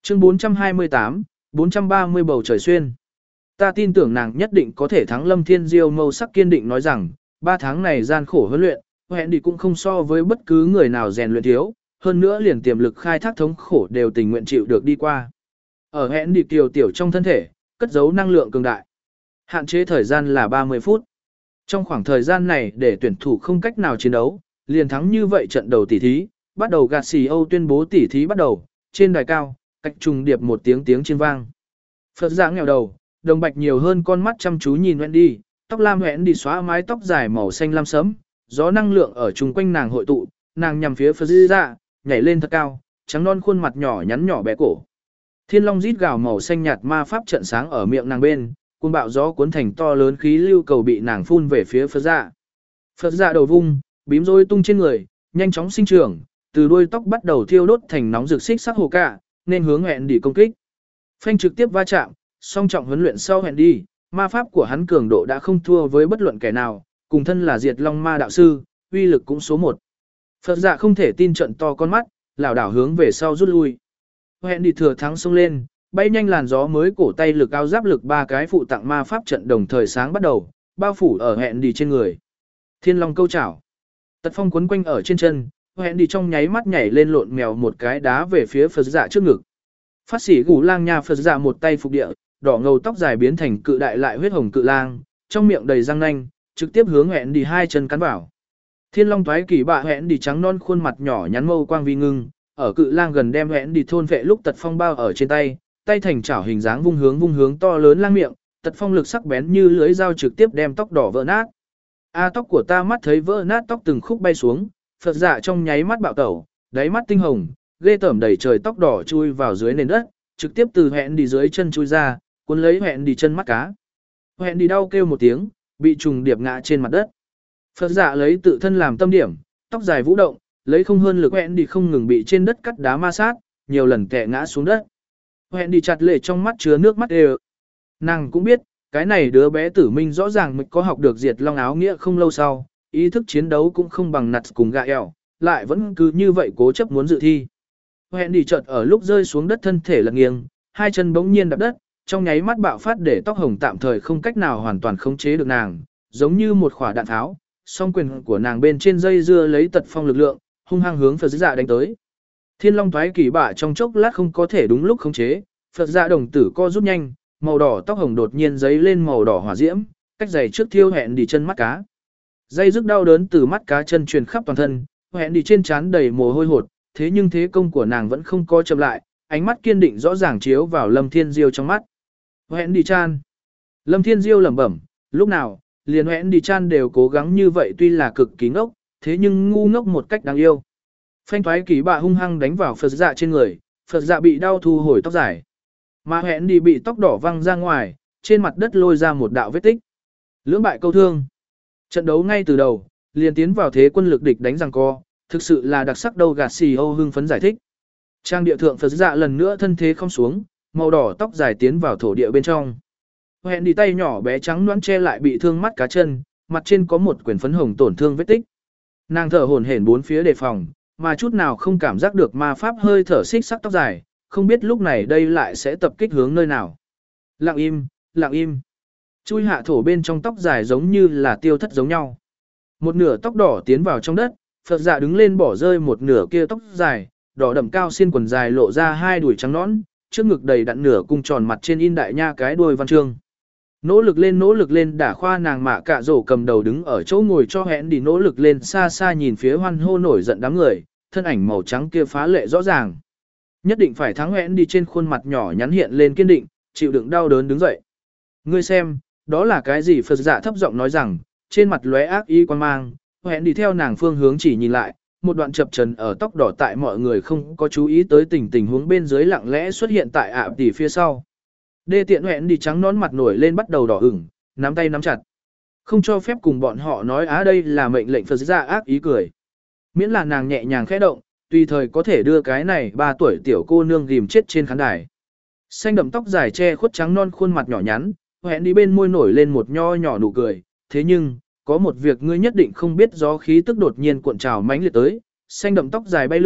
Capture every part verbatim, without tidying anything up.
Chương bốn trăm hai mươi tám, bốn trăm ba mươi bầu trời xuyên. Ta tin tưởng nàng nhất định có thể thắng Lâm Thiên Diêu mâu sắc kiên định nói rằng, ba tháng này gian khổ huấn luyện, hẹn đi cũng không so với bất cứ người nào rèn luyện thiếu, hơn nữa liền tiềm lực khai thác thống khổ đều tình nguyện chịu được đi qua. Ở hẹn đi kiều tiểu trong thân thể, cất giấu năng lượng cường đại. Hạn chế thời gian là ba mươi phút. Trong khoảng thời gian này để tuyển thủ không cách nào chiến đấu, liền thắng như vậy trận đầu tỷ thí, bắt đầu gạt xì Âu tuyên bố tỷ thí bắt đầu, trên đài cao, cách trùng điệp một tiếng tiếng chiên vang. Phật giả nghèo đầu, đồng bạch nhiều hơn con mắt chăm chú nhìn Wendy, tóc lam Wendy xóa mái tóc dài màu xanh lam sẫm, gió năng lượng ở chung quanh nàng hội tụ, nàng nhằm phía Phật giả, nhảy lên thật cao, trắng non khuôn mặt nhỏ nhắn nhỏ bé cổ. Thiên long rít gào màu xanh nhạt ma pháp trận sáng ở miệng nàng bên, cuồng bạo gió cuốn thành to lớn khí lưu cầu bị nàng phun về phía Phật giả. Phật giả đầu vung, bím rối tung trên người, nhanh chóng sinh trưởng, từ đuôi tóc bắt đầu thiêu đốt thành nóng rực xích sắc hồ cả, nên hướng hẹn đi công kích. Phanh trực tiếp va chạm, song trọng huấn luyện sau hẹn đi, ma pháp của hắn cường độ đã không thua với bất luận kẻ nào, cùng thân là diệt long ma đạo sư, uy lực cũng số một. Phật giả không thể tin trận to con mắt, lảo đảo hướng về sau rút lui. Hẹn đi thừa thắng xông lên, bay nhanh làn gió mới cổ tay lực áo giáp lực ba cái phụ tặng ma pháp trận đồng thời sáng bắt đầu, bao phủ ở hẹn đi trên người. Thiên long câu chảo. Tật phong quấn quanh ở trên chân, hẹn đi trong nháy mắt nhảy lên lộn mèo một cái đá về phía Phật giả trước ngực. Phát sĩ gù lang nha Phật giả một tay phục địa, đỏ ngầu tóc dài biến thành cự đại lại huyết hồng cự lang, trong miệng đầy răng nanh, trực tiếp hướng hẹn đi hai chân cắn vào. Thiên long toái kỳ bạ hẹn đi trắng non khuôn mặt nhỏ nhắn mâu quang vi ngưng, ở cự lang gần đem hẹn đi thôn vệ lúc tật phong bao ở trên tay, tay thành chảo hình dáng vung hướng vung hướng to lớn lang miệng, tật phong lực sắc bén như lưới dao trực tiếp đem tóc đỏ vỡ nát. A tóc của ta mắt thấy vỡ nát tóc từng khúc bay xuống, Phật giả trong nháy mắt bạo tẩu, đáy mắt tinh hồng, ghê tởm đầy trời tóc đỏ chui vào dưới nền đất, trực tiếp từ hẹn đi dưới chân chui ra, cuốn lấy hẹn đi chân mắt cá. Hẹn đi đau kêu một tiếng, bị trùng điệp ngã trên mặt đất. Phật giả lấy tự thân làm tâm điểm, tóc dài vũ động, lấy không hơn lực hẹn đi không ngừng bị trên đất cắt đá ma sát, nhiều lần kẻ ngã xuống đất. Hẹn đi chặt lệ trong mắt chứa nước mắt đều. Nàng cũng biết, cái này đứa bé tử minh rõ ràng mình có học được diệt long áo nghĩa không lâu sau, ý thức chiến đấu cũng không bằng nặt cùng gạ ẻo, lại vẫn cứ như vậy cố chấp muốn dự thi. Hẹn đi chợt ở lúc rơi xuống đất thân thể lật nghiêng, hai chân bỗng nhiên đạp đất, trong nháy mắt bạo phát để tóc hồng tạm thời không cách nào hoàn toàn khống chế được nàng, giống như một quả đạn tháo, song quyền của nàng bên trên dây dưa lấy tật phong lực lượng, hung hăng hướng Phật giả đánh tới. Thiên long thoái kỳ bạ trong chốc lát không có thể đúng lúc khống chế, Phật giả đồng tử co rút nhanh, màu đỏ tóc hồng đột nhiên giấy lên màu đỏ hỏa diễm, cách giày trước thiêu hẹn đi chân mắt cá. Dây rức đau đớn từ mắt cá chân truyền khắp toàn thân, hẹn đi trên trán đầy mồ hôi hột, thế nhưng thế công của nàng vẫn không co chậm lại, ánh mắt kiên định rõ ràng chiếu vào Lâm Thiên Diêu trong mắt. Hẹn đi chan. Lâm Thiên Diêu lẩm bẩm, lúc nào, liền hẹn đi chan đều cố gắng như vậy tuy là cực kỳ ngốc, thế nhưng ngu ngốc một cách đáng yêu. Phanh thoái kỳ bạ hung hăng đánh vào Phật dạ trên người, Phật dạ bị đau thu hồi tóc dài. Mà hẹn đi bị tóc đỏ văng ra ngoài, trên mặt đất lôi ra một đạo vết tích. Lưỡng bại câu thương. Trận đấu ngay từ đầu, liền tiến vào thế quân lực địch đánh giằng co, thực sự là đặc sắc đâu gạt xì Âu hưng phấn giải thích. Trang địa thượng Phật dạ lần nữa thân thế không xuống, màu đỏ tóc dài tiến vào thổ địa bên trong. Hẹn đi tay nhỏ bé trắng nõn che lại bị thương mắt cá chân, mặt trên có một quyển phấn hồng tổn thương vết tích. Nàng thở hổn hển bốn phía đề phòng, mà chút nào không cảm giác được ma pháp hơi thở xích sắc tóc dài, không biết lúc này đây lại sẽ tập kích hướng nơi nào. Lặng im, lặng im. Chui hạ thổ bên trong tóc dài giống như là tiêu thất giống nhau. Một nửa tóc đỏ tiến vào trong đất, Phật dạ đứng lên bỏ rơi một nửa kia tóc dài, đỏ đậm cao xiên quần dài lộ ra hai đùi trắng nõn, trước ngực đầy đặn nửa cung tròn mặt trên in đại nha cái đuôi văn chương. Nỗ lực lên nỗ lực lên đả khoa nàng mạ cạ rổ cầm đầu đứng ở chỗ ngồi cho hẹn đi nỗ lực lên xa xa nhìn phía hoan hô nổi giận đám người, thân ảnh màu trắng kia phá lệ rõ ràng. Nhất định phải thắng hẹn đi trên khuôn mặt nhỏ nhắn hiện lên kiên định, chịu đựng đau đớn đứng dậy. Ngươi xem, đó là cái gì? Phật dạ thấp giọng nói rằng, trên mặt lóe ác ý quan mang, hẹn đi theo nàng phương hướng chỉ nhìn lại, một đoạn chập trần ở tóc đỏ tại mọi người không có chú ý tới tình tình huống bên dưới lặng lẽ xuất hiện tại ạ tỷ phía sau. Đê tiện hẹn đi trắng nón mặt nổi lên bắt đầu đỏ ửng, nắm tay nắm chặt. Không cho phép cùng bọn họ nói á đây là mệnh lệnh Phật dạ ác ý cười. Miễn là nàng nhẹ nhàng khẽ động, tùy thời có thể đưa cái này ba tuổi tiểu cô nương ghim chết trên khán đài. Xanh đậm tóc dài che khuất trắng non khuôn mặt nhỏ nhắn, hẹn đi bên môi nổi lên một nho nhỏ nụ cười. Thế nhưng, có một việc ngươi nhất định không biết, gió khí tức đột nhiên cuộn trào mãnh liệt tới, xanh đậm tóc dài bay lượn,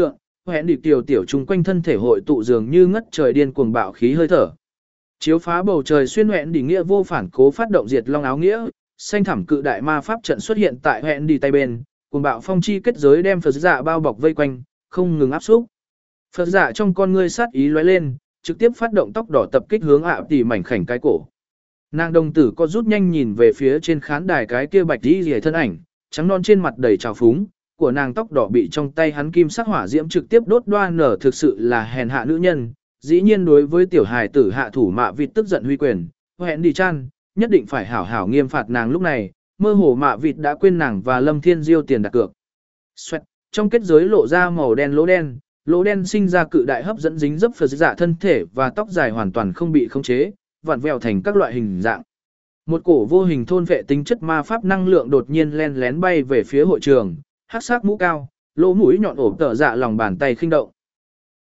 hẹn đi tiểu tiểu chung quanh thân thể hội tụ dường như ngất trời điên cuồng bạo khí hơi thở. Chiếu phá bầu trời xuyên hẹn đi nghĩa vô phản cố phát động diệt long áo nghĩa, xanh thẳm cự đại ma pháp trận xuất hiện tại hẹn đi tay bên, cuồng bạo phong chi kết giới đem Phật dạ bao bọc vây quanh, không ngừng áp xúc. Phật dạ trong con ngươi sát ý lóe lên, trực tiếp phát động tóc đỏ tập kích hướng ạ tỷ mảnh khảnh cái cổ. Nàng đồng tử có rút nhanh nhìn về phía trên khán đài cái kia bạch đi rìa thân ảnh, trắng non trên mặt đầy trào phúng, của nàng tóc đỏ bị trong tay hắn kim sắc hỏa diễm trực tiếp đốt đoan nở, thực sự là hèn hạ nữ nhân. Dĩ nhiên đối với tiểu hài tử hạ thủ mạ vịt tức giận huy quyền, hẹn đi chan, nhất định phải hảo hảo nghiêm phạt nàng. Lúc này, mơ hồ mạ vịt đã quên nàng và Lâm Thiên Diêu tiền đặt cược. Xoẹt, trong kết giới lộ ra màu đen lỗ đen, lỗ đen sinh ra cự đại hấp dẫn dính dấp Phật dạ thân thể và tóc dài hoàn toàn không bị khống chế, vặn vẹo thành các loại hình dạng. Một cổ vô hình thôn vệ tính chất ma pháp năng lượng đột nhiên len lén bay về phía hội trường, hắc sắc mũ cao, lỗ mũi nhọn ổ tở dạ lòng bàn tay khinh động.